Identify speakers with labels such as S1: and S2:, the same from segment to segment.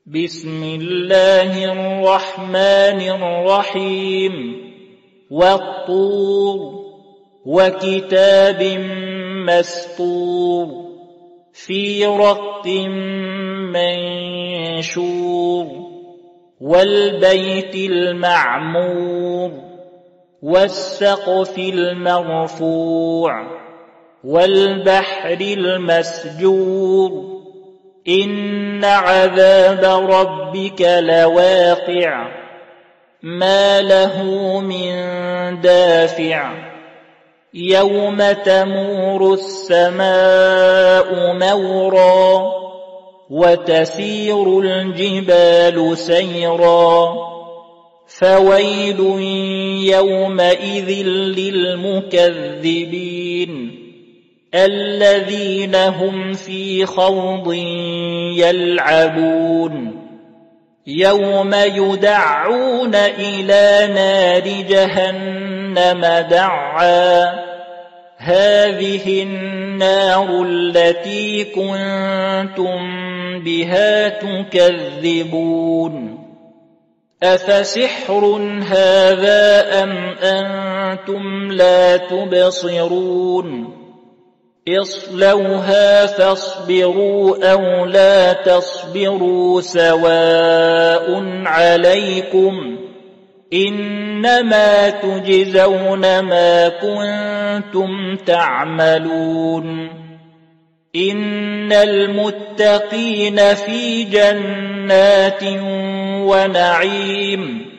S1: بسم الله الرحمن الرحيم والطور وكتاب مسطور في رق منشور والبيت المعمور والسقف المرفوع والبحر المسجور إن عذاب ربك لواقع ما له من دافع يوم تمور السماء مورا وتسير الجبال سيرا فويل يومئذ للمكذبين الذين هم في خوض يلعبون يوم يدعون إلى نار جهنم دعا هذه النار التي كنتم بها تكذبون أفسحر هذا أم أنتم لا تبصرون اصلوها فاصبروا أو لا تصبروا سواء عليكم إنما تجزون ما كنتم تعملون إن المتقين في جنات ونعيم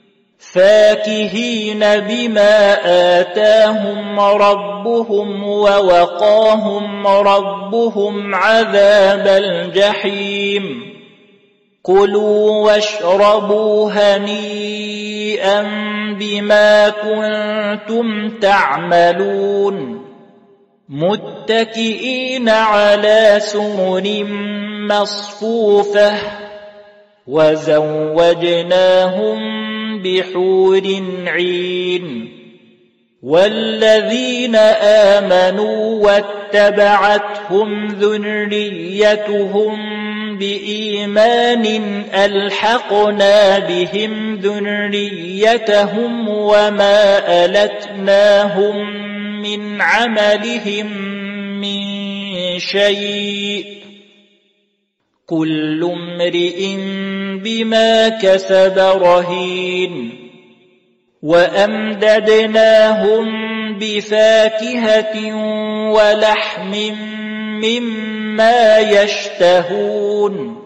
S1: فاكهين بما آتاهم ربهم ووقاهم ربهم عذاب الجحيم كلوا واشربوا هنيئا بما كنتم تعملون متكئين على سرر مصفوفة وزوجناهم بحور عين والذين آمنوا واتبعتهم ذريتهم بإيمان ألحقنا بهم ذريتهم وما ألتناهم من عملهم من شيء كل امرئ بما كسب رهين وأمددناهم بفاكهة ولحم مما يشتهون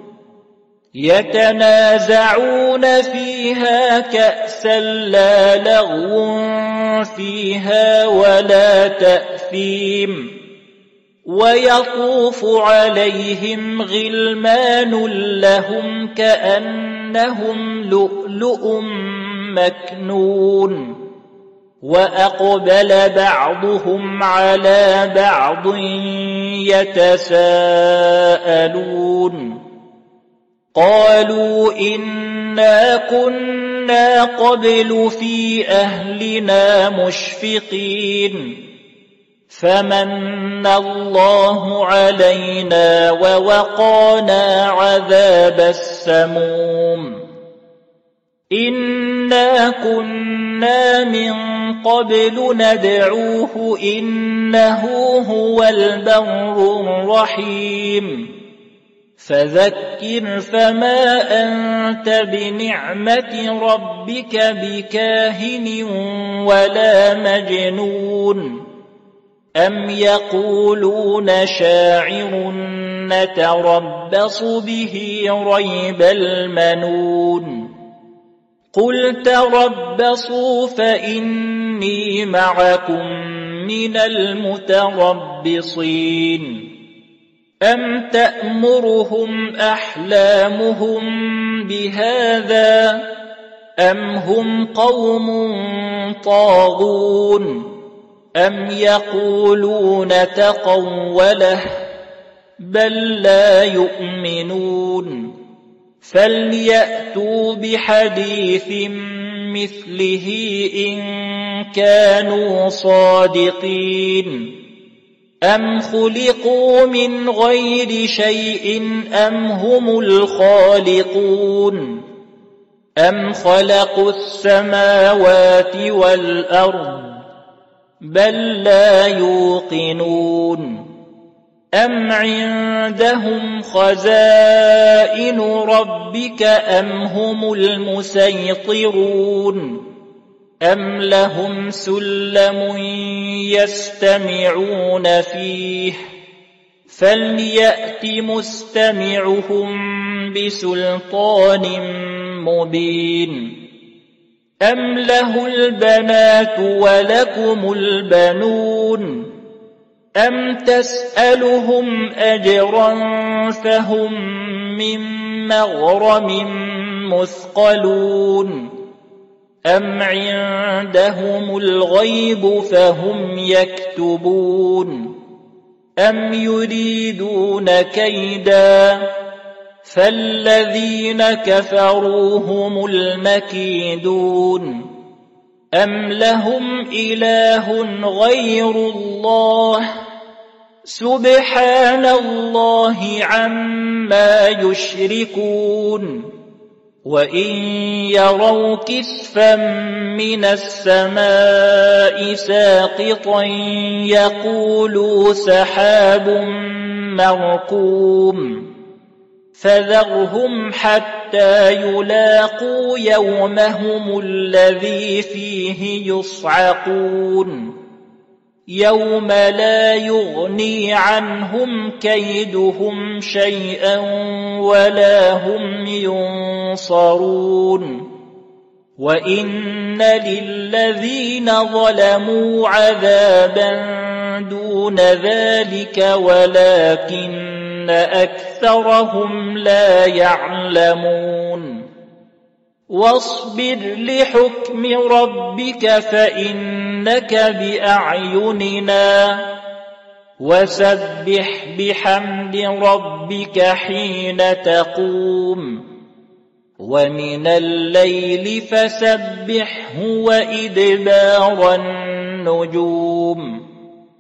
S1: يتنازعون فيها كأسا لا لغو فيها ولا تأثيم ويطوف عليهم غلمان لهم كأنهم لؤلؤ مكنون وأقبل بعضهم على بعض يتساءلون قالوا إنا كنا قبل في أهلنا مشفقين فمن الله علينا ووقانا عذاب السموم إنا كنا من قبل ندعوه إنه هو البر الرحيم فذكر فما أنت بنعمة ربك بكاهن ولا مجنون أم يقولون شاعر نتربص به ريب المنون قل تربصوا فإني معكم من المتربصين أم تأمرهم أحلامهم بهذا أم هم قوم طاغون أم يقولون تقوله بل لا يؤمنون فليأتوا بحديث مثله إن كانوا صادقين أم خلقوا من غير شيء أم هم الخالقون أم خلقوا السماوات والأرض بل لا يوقنون أم عندهم خزائن ربك أم هم المسيطرون أم لهم سلم يستمعون فيه فليأت مستمعهم بسلطان مبين أم له البنات ولكم البنون أم تسألهم أجرا فهم من مغرم مثقلون أم عندهم الغيب فهم يكتبون أم يريدون كيدا فالذين كفروا هم المكيدون أم لهم إله غير الله سبحان الله عما يشركون وإن يروا كسفا من السماء ساقطا يقولوا سحاب مركوم فذرهم حتى يلاقوا يومهم الذي فيه يصعقون يوم لا يغني عنهم كيدهم شيئا ولا هم ينصرون وإن للذين ظلموا عذابا دون ذلك ولكن أكثرهم لا يعلمون واصبر لحكم ربك فإنك بأعيننا وسبح بحمد ربك حين تقوم ومن الليل فسبحه وإدبار النجوم